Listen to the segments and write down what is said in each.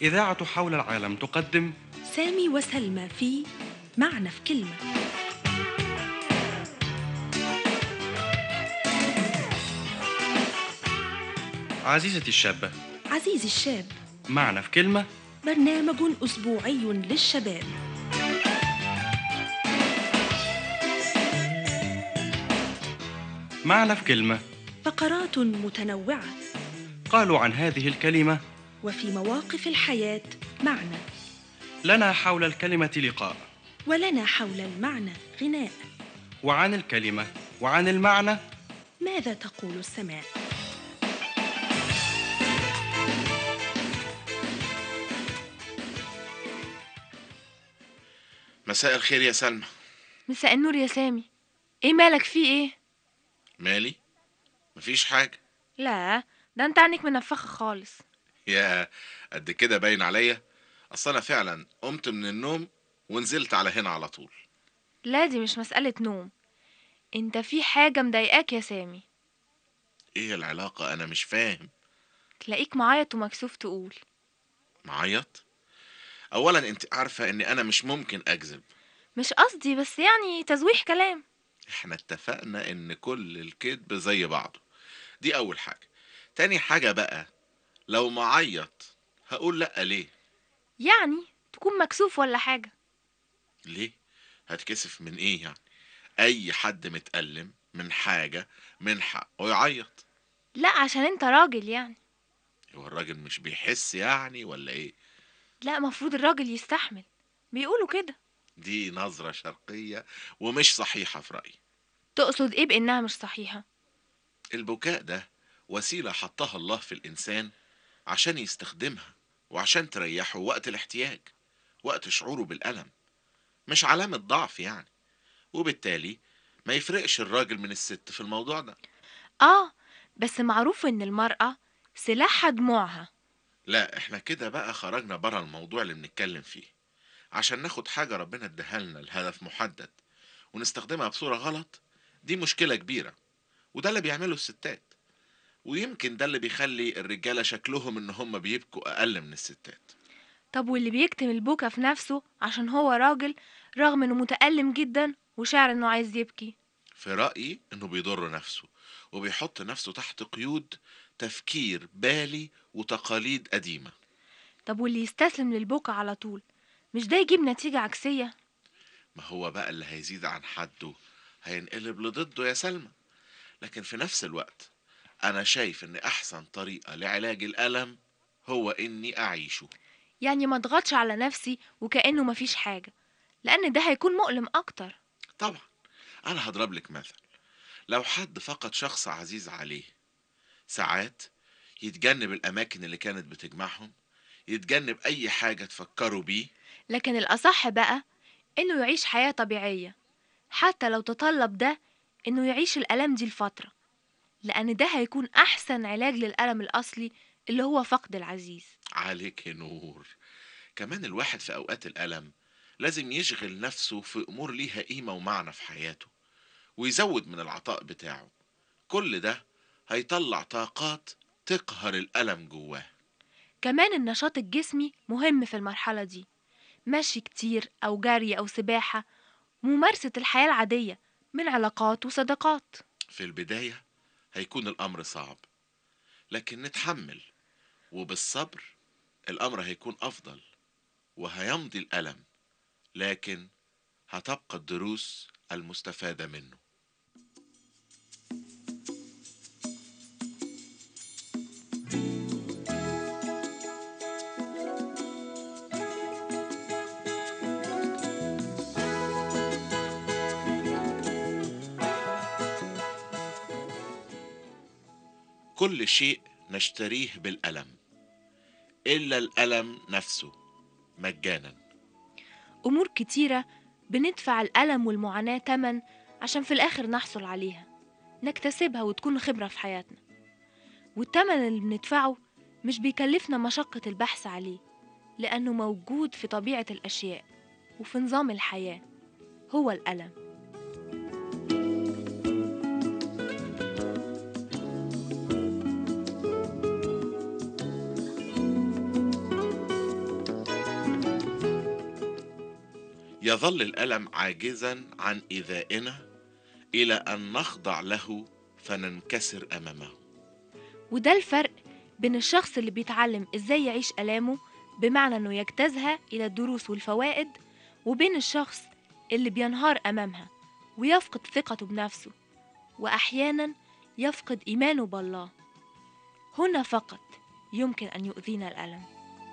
إذاعة حول العالم تقدم سامي وسلمى في معنى في كلمة. عزيزتي الشابة، عزيزي الشاب، معنا في كلمة. برنامج أسبوعي للشباب. معنا في كلمة. فقرات متنوعة قالوا عن هذه الكلمة: وفي مواقف الحياة معنى، لنا حول الكلمة لقاء، ولنا حول المعنى غناء. وعن الكلمة وعن المعنى ماذا تقول السماء؟ مساء الخير يا سلمى. مساء النور يا سامي. ايه مالك؟ في ايه؟ مالي؟ مفيش حاجة. لا، ده انت عنك منفخة خالص. يا قد كده باين عليا. اصل انا فعلا قمت من النوم ونزلت على هنا على طول. لا، دي مش مسألة نوم. انت في حاجة مضايقاك يا سامي. ايه العلاقة؟ انا مش فاهم. تلاقيك معيط ومكسوف تقول. معيط؟ اولا انت عارفة ان انا مش ممكن اكذب. مش قصدي، بس يعني تزويح كلام. احنا اتفقنا ان كل الكذب زي بعضه. دي اول حاجة. تاني حاجة بقى، لو معيط هقول لأ ليه؟ يعني تكون مكسوف ولا حاجة. ليه؟ هتكسف من ايه يعني؟ اي حد متألم من حاجة من حقه يعيط. لا، عشان انت راجل يعني. هو الراجل مش بيحس يعني ولا ايه؟ لا، مفروض الراجل يستحمل. بيقولوا كده. دي نظرة شرقية ومش صحيحة في رأيي. تقصد ايه بانها مش صحيحة؟ البكاء ده وسيلة حطها الله في الإنسان عشان يستخدمها وعشان تريحه وقت الاحتياج، وقت شعوره بالألم. مش علامة ضعف يعني. وبالتالي ما يفرقش الراجل من الست في الموضوع ده. اه، بس معروف ان المرأة سلاحها دموعها. لا، احنا كده بقى خرجنا برا الموضوع اللي بنتكلم فيه. عشان ناخد حاجة ربنا اداها لنا لهدف محدد ونستخدمها بصورة غلط، دي مشكلة كبيرة. وده اللي بيعمله الستات، ويمكن ده اللي بيخلي الرجالة شكلهم ان هم بيبكوا اقل من الستات. طب واللي بيكتم البكا في نفسه عشان هو راجل، رغم انه متألم جدا وشاعر انه عايز يبكي؟ في رأيي انه بيضر نفسه وبيحط نفسه تحت قيود تفكير بالي وتقاليد قديمة. طب واللي يستسلم للبكا على طول، مش ده يجيب نتيجة عكسية؟ ما هو بقى اللي هيزيد عن حده هينقلب لضده يا سلمى. لكن في نفس الوقت انا شايف ان احسن طريقة لعلاج الألم هو اني اعيشه. يعني ما اضغطش على نفسي وكأنه مفيش حاجة، لأن ده هيكون مؤلم أكتر. طبعا. انا هضرب لك مثل. لو حد فقد شخص عزيز عليه، ساعات يتجنب الاماكن اللي كانت بتجمعهم، يتجنب اي حاجة تفكروا بيه. لكن الأصح بقى إنه يعيش حياة طبيعية، حتى لو تطلب ده إنه يعيش الألم دي لفترة، لأن ده هيكون أحسن علاج للألم الأصلي اللي هو فقد العزيز. عليك نور. كمان الواحد في اوقات الالم لازم يشغل نفسه في امور ليها قيمة ومعنى في حياته، ويزود من العطاء بتاعه. كل ده هيطلع طاقات تقهر الالم جواه. كمان النشاط الجسمي مهم في المرحلة دي، مشي كتير أو جري أو سباحة، ممارسة الحياة العادية من علاقات وصداقات. في البداية هيكون الامر صعب، لكن نتحمل وبالصبر الامر هيكون افضل، وهيمضي الالم، لكن هتبقى الدروس المستفادة منه. كل شيء نشتريه بالألم إلا الألم نفسه مجانا. أمور كتيرة بندفع الألم والمعاناة تمن عشان في الآخر نحصل عليها، نكتسبها وتكون خبرة في حياتنا. والتمن اللي بندفعه مش بيكلفنا مشقة البحث عليه، لأنه موجود في طبيعة الأشياء وفي نظام الحياة، هو الألم. يظل الألم عاجزا عن إيذائنا إلى أن نخضع له فننكسر أمامه. وده الفرق بين الشخص اللي بيتعلم إزاي يعيش آلامه بمعنى إنه يجتازها إلى الدروس والفوائد، وبين الشخص اللي بينهار أمامها ويفقد ثقته بنفسه، وأحيانا يفقد إيمانه بالله. هنا فقط يمكن أن يؤذينا الألم.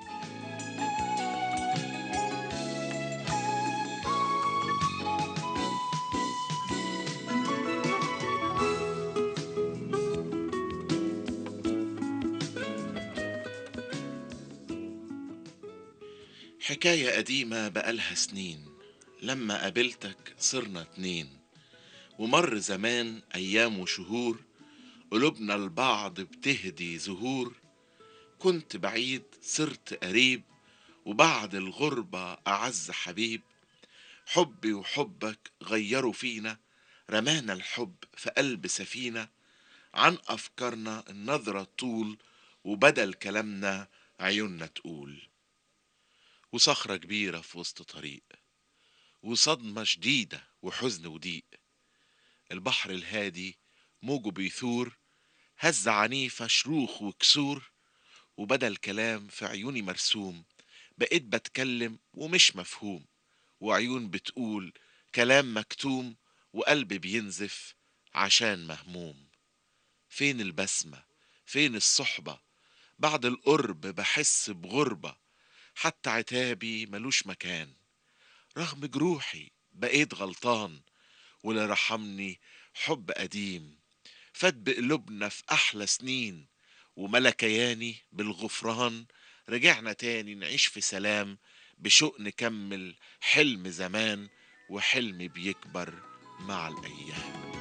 حكاية قديمة بقالها سنين، لما قابلتك صرنا اتنين، ومر زمان أيام وشهور، قلوبنا البعض بتهدي زهور. كنت بعيد صرت قريب، وبعد الغربة أعز حبيب. حبي وحبك غيروا فينا، رمانا الحب في قلب سفينة. عن أفكارنا النظرة طول، وبدل كلامنا عيوننا تقول. وصخرة كبيرة في وسط طريق، وصدمة شديدة وحزن وضيق. البحر الهادي موجه بيثور، هزة عنيفة شروخ وكسور. وبدل كلام في عيوني مرسوم، بقيت بتكلم ومش مفهوم. وعيون بتقول كلام مكتوم، وقلب بينزف عشان مهموم. فين البسمة؟ فين الصحبة؟ بعد القرب بحس بغربة، حتى عتابي ملوش مكان. رغم جروحي بقيت غلطان، واللي رحمني حب قديم. فات بقلوبنا في أحلى سنين، وملا كياني بالغفران. رجعنا تاني نعيش في سلام، بشوق نكمل حلم زمان، وحلم بيكبر مع الأيام.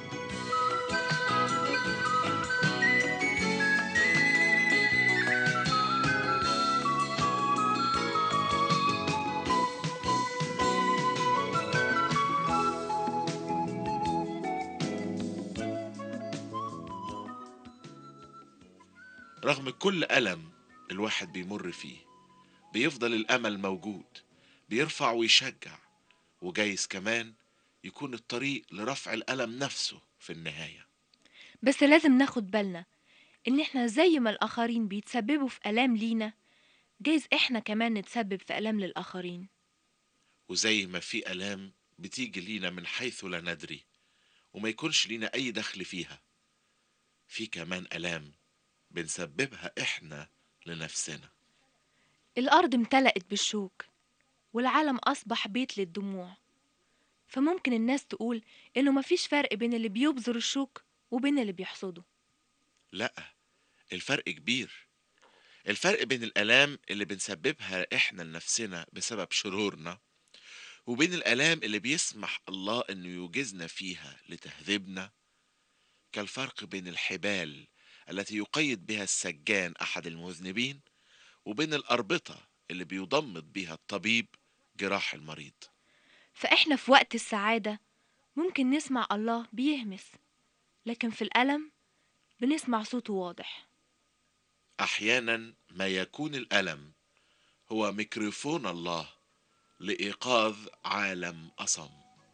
رغم كل ألم الواحد بيمر فيه، بيفضل الأمل موجود، بيرفع ويشجع. وجايز كمان يكون الطريق لرفع الألم نفسه في النهاية. بس لازم ناخد بالنا إن إحنا زي ما الآخرين بيتسببوا في آلام لينا، جايز إحنا كمان نتسبب في آلام للآخرين. وزي ما في آلام بتيجي لينا من حيث لا ندري، وما يكونش لينا أي دخل فيها، في كمان آلام بنسببها إحنا لنفسنا. الأرض امتلأت بالشوك، والعالم أصبح بيت للدموع. فممكن الناس تقول إنه مفيش فرق بين اللي بيبذر الشوك وبين اللي بيحصده. لأ، الفرق كبير. الفرق بين الآلام اللي بنسببها إحنا لنفسنا بسبب شرورنا، وبين الآلام اللي بيسمح الله إنه يوجزنا فيها لتهذيبنا. كالفرق بين الحبال التي يقيد بها السجان أحد المذنبين، وبين الأربطة اللي بيضمد بها الطبيب جراح المريض. فإحنا في وقت السعادة ممكن نسمع الله بيهمس، لكن في الألم بنسمع صوته واضح. أحيانا ما يكون الألم هو ميكروفون الله لإيقاظ عالم أصم.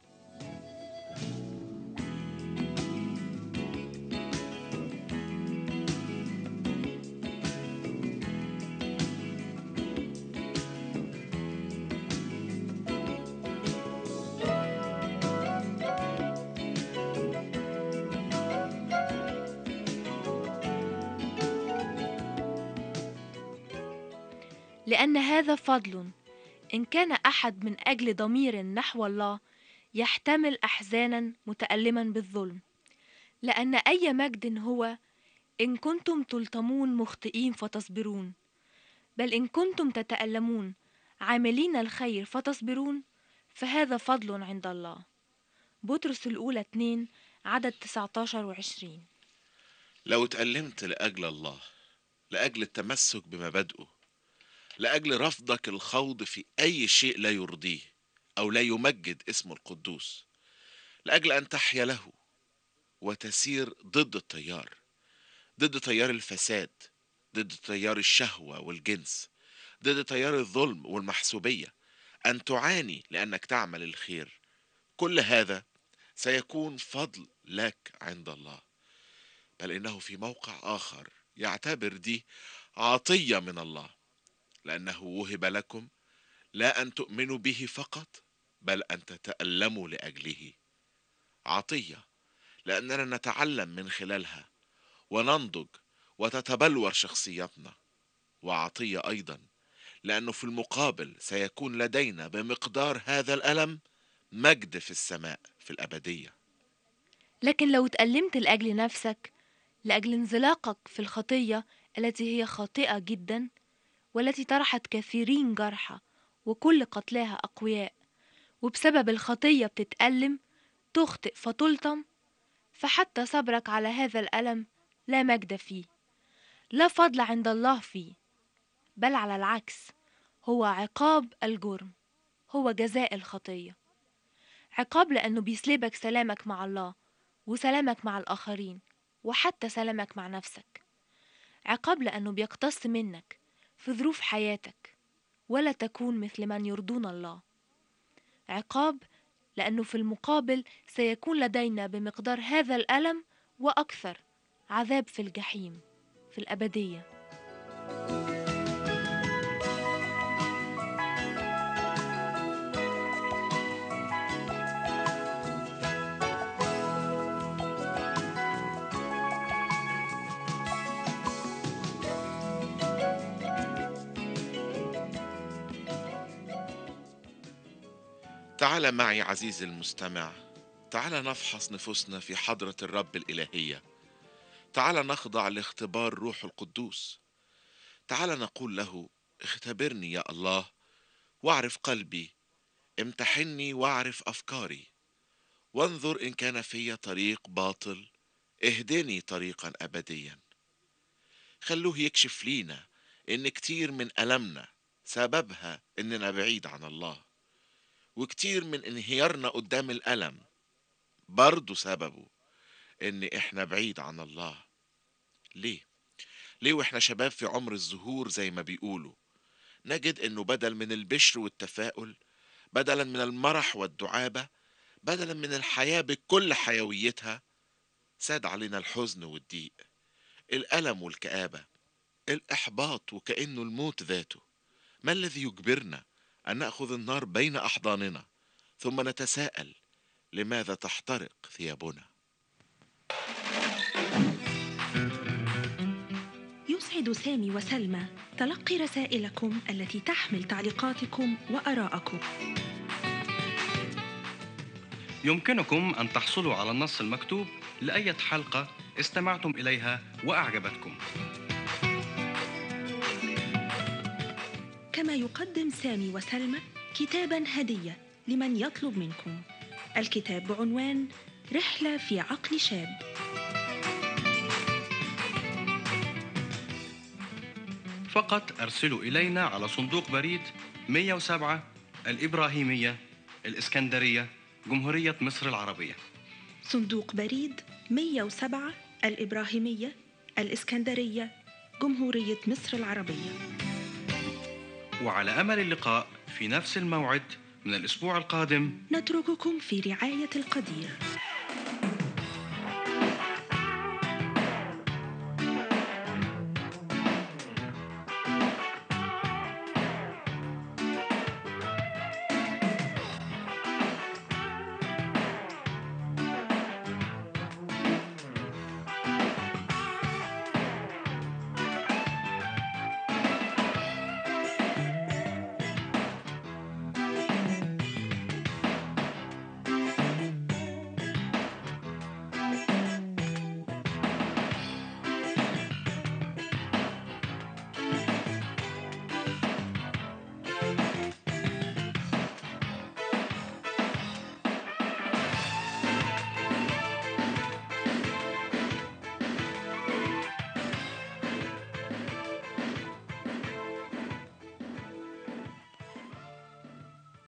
لأن هذا فضل، إن كان أحد من أجل ضمير نحو الله يحتمل أحزانا متألما بالظلم. لأن أي مجد هو إن كنتم تلطمون مخطئين فتصبرون، بل إن كنتم تتألمون عاملين الخير فتصبرون، فهذا فضل عند الله. بطرس الأولى 2 عدد 19 و20. لو اتألمت لأجل الله، لأجل التمسك بمبادئه، لأجل رفضك الخوض في أي شيء لا يرضيه أو لا يمجد اسمه القدوس، لأجل أن تحيا له وتسير ضد التيار، ضد تيار الفساد، ضد تيار الشهوة والجنس، ضد تيار الظلم والمحسوبية، أن تعاني لأنك تعمل الخير، كل هذا سيكون فضل لك عند الله، بل إنه في موقع آخر يعتبر دي عطية من الله، لأنه وهب لكم لا أن تؤمنوا به فقط، بل أن تتألموا لأجله. عطية لأننا نتعلم من خلالها وننضج وتتبلور شخصيتنا، وعطية أيضا لأنه في المقابل سيكون لدينا بمقدار هذا الألم مجد في السماء في الأبدية. لكن لو اتألمت لأجل نفسك، لأجل انزلاقك في الخطية التي هي خاطئة جدا، والتي طرحت كثيرين جرحى وكل قتلاها أقوياء، وبسبب الخطية بتتألم، تخطئ فتلطم، فحتى صبرك على هذا الألم لا مجد فيه، لا فضل عند الله فيه، بل على العكس هو عقاب الجرم، هو جزاء الخطية. عقاب لأنه بيسلبك سلامك مع الله وسلامك مع الآخرين وحتى سلامك مع نفسك. عقاب لأنه بيقتص منك في ظروف حياتك ولا تكون مثل من يرضون الله. عقاب لأنه في المقابل سيكون لدينا بمقدار هذا الألم وأكثر عذاب في الجحيم في الأبدية. تعال معي عزيزي المستمع، تعال نفحص نفوسنا في حضرة الرب الإلهية، تعال نخضع لاختبار روح القدوس، تعال نقول له: اختبرني يا الله واعرف قلبي، امتحني واعرف أفكاري، وانظر إن كان في طريق باطل، اهدني طريقا أبديا. خلوه يكشف لينا إن كتير من ألمنا سببها إننا بعيد عن الله، وكتير من انهيارنا قدام الألم برضو سببه إن إحنا بعيد عن الله. ليه وإحنا شباب في عمر الزهور زي ما بيقولوا، نجد إنه بدل من البشر والتفاؤل، بدلا من المرح والدعابة، بدلا من الحياة بكل حيويتها، ساد علينا الحزن والضيق، الألم والكآبة، الإحباط وكأنه الموت ذاته. ما الذي يجبرنا أن نأخذ النار بين أحضاننا ثم نتساءل لماذا تحترق ثيابنا؟ يسعد سامي وسلمى تلقي رسائلكم التي تحمل تعليقاتكم وآراءكم. يمكنكم أن تحصلوا على النص المكتوب لأية حلقة استمعتم إليها وأعجبتكم. كما يقدم سامي وسلمى كتاباً هدية لمن يطلب منكم. الكتاب بعنوان رحلة في عقل شاب. فقط أرسلوا إلينا على صندوق بريد 107 الإبراهيمية، الإسكندرية، جمهورية مصر العربية. صندوق بريد 107 الإبراهيمية، الإسكندرية، جمهورية مصر العربية. وعلى أمل اللقاء في نفس الموعد من الأسبوع القادم. نترككم في رعاية القدير.